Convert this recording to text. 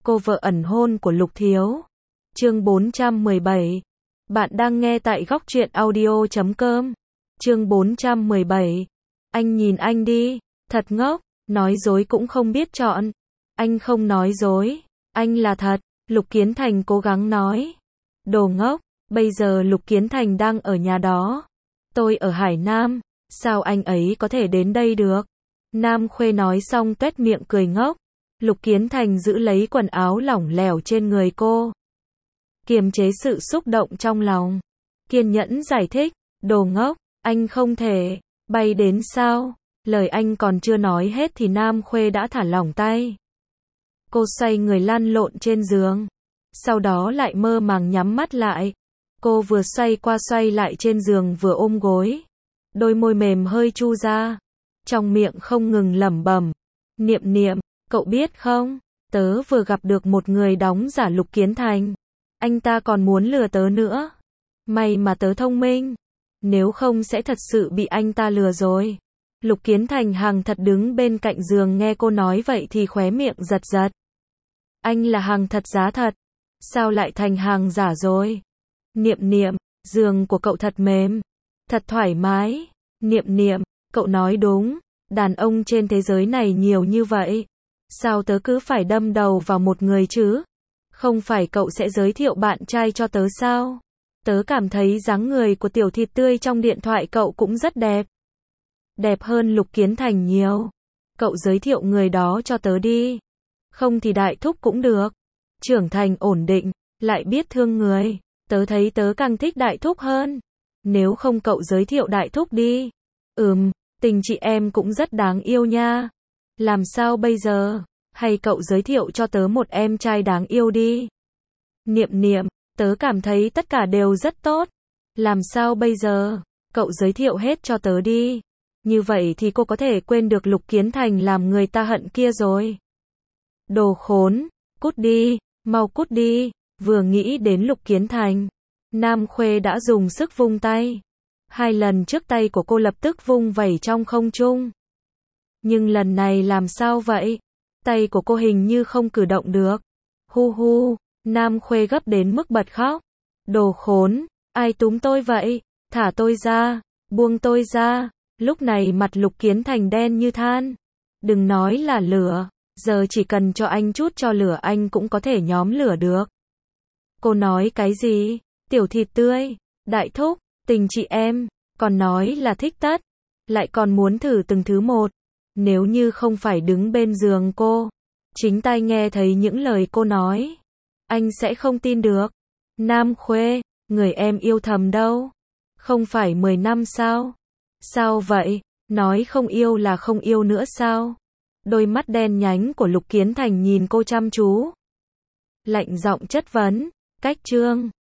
Cô vợ ẩn hôn của Lục Thiếu. Chương 417. Bạn đang nghe tại Góc Truyện Audio.com. Chương 417. Anh nhìn anh đi, thật ngốc, nói dối cũng không biết chọn. Anh không nói dối, anh là thật, Lục Kiến Thành cố gắng nói. Đồ ngốc, bây giờ Lục Kiến Thành đang ở nhà đó. Tôi ở Hải Nam, sao anh ấy có thể đến đây được? Nam Khuê nói xong tuét miệng cười ngốc. Lục Kiến Thành giữ lấy quần áo lỏng lẻo trên người cô, kiềm chế sự xúc động trong lòng, kiên nhẫn giải thích, đồ ngốc, anh không thể bay đến sao? Lời anh còn chưa nói hết thì Nam Khuê đã thả lỏng tay. Cô xoay người lăn lộn trên giường, sau đó lại mơ màng nhắm mắt lại. Cô vừa xoay qua xoay lại trên giường vừa ôm gối, đôi môi mềm hơi chu ra, trong miệng không ngừng lẩm bẩm, Niệm Niệm, cậu biết không, tớ vừa gặp được một người đóng giả Lục Kiến Thành. Anh ta còn muốn lừa tớ nữa. May mà tớ thông minh, nếu không sẽ thật sự bị anh ta lừa rồi. Lục Kiến Thành hàng thật đứng bên cạnh giường nghe cô nói vậy thì khóe miệng giật giật. Anh là hàng thật giá thật, sao lại thành hàng giả rồi? Niệm Niệm, giường của cậu thật mềm, thật thoải mái. Niệm Niệm, cậu nói đúng, đàn ông trên thế giới này nhiều như vậy, sao tớ cứ phải đâm đầu vào một người chứ? Không phải cậu sẽ giới thiệu bạn trai cho tớ sao? Tớ cảm thấy dáng người của tiểu thịt tươi trong điện thoại cậu cũng rất đẹp. Đẹp hơn Lục Kiến Thành nhiều. Cậu giới thiệu người đó cho tớ đi. Không thì đại thúc cũng được. Trưởng thành ổn định, lại biết thương người. Tớ thấy tớ càng thích đại thúc hơn. Nếu không cậu giới thiệu đại thúc đi. Tình chị em cũng rất đáng yêu nha. Làm sao bây giờ? Hay cậu giới thiệu cho tớ một em trai đáng yêu đi. Niệm Niệm, tớ cảm thấy tất cả đều rất tốt. Làm sao bây giờ? Cậu giới thiệu hết cho tớ đi. Như vậy thì cô có thể quên được Lục Kiến Thành làm người ta hận kia rồi. Đồ khốn, cút đi, mau cút đi. Vừa nghĩ đến Lục Kiến Thành, Nam Khuê đã dùng sức vung tay. 2 lần trước tay của cô lập tức vung vẩy trong không trung. Nhưng lần này làm sao vậy? Tay của cô hình như không cử động được. Hu hu, Nam Khuê gấp đến mức bật khóc. Đồ khốn, ai túm tôi vậy? Thả tôi ra, buông tôi ra. Lúc này mặt Lục Kiến Thành đen như than. Đừng nói là lửa, giờ chỉ cần cho anh chút cho lửa anh cũng có thể nhóm lửa được. Cô nói cái gì? Tiểu thịt tươi, đại thúc, tình chị em, còn nói là thích tất, lại còn muốn thử từng thứ một. Nếu như không phải đứng bên giường cô, chính tai nghe thấy những lời cô nói, anh sẽ không tin được. Nam Khuê, người em yêu thầm đâu? Không phải 10 năm sao? Sao vậy? Nói không yêu là không yêu nữa sao? Đôi mắt đen nhánh của Lục Kiến Thành nhìn cô chăm chú, lạnh giọng chất vấn, cách trương,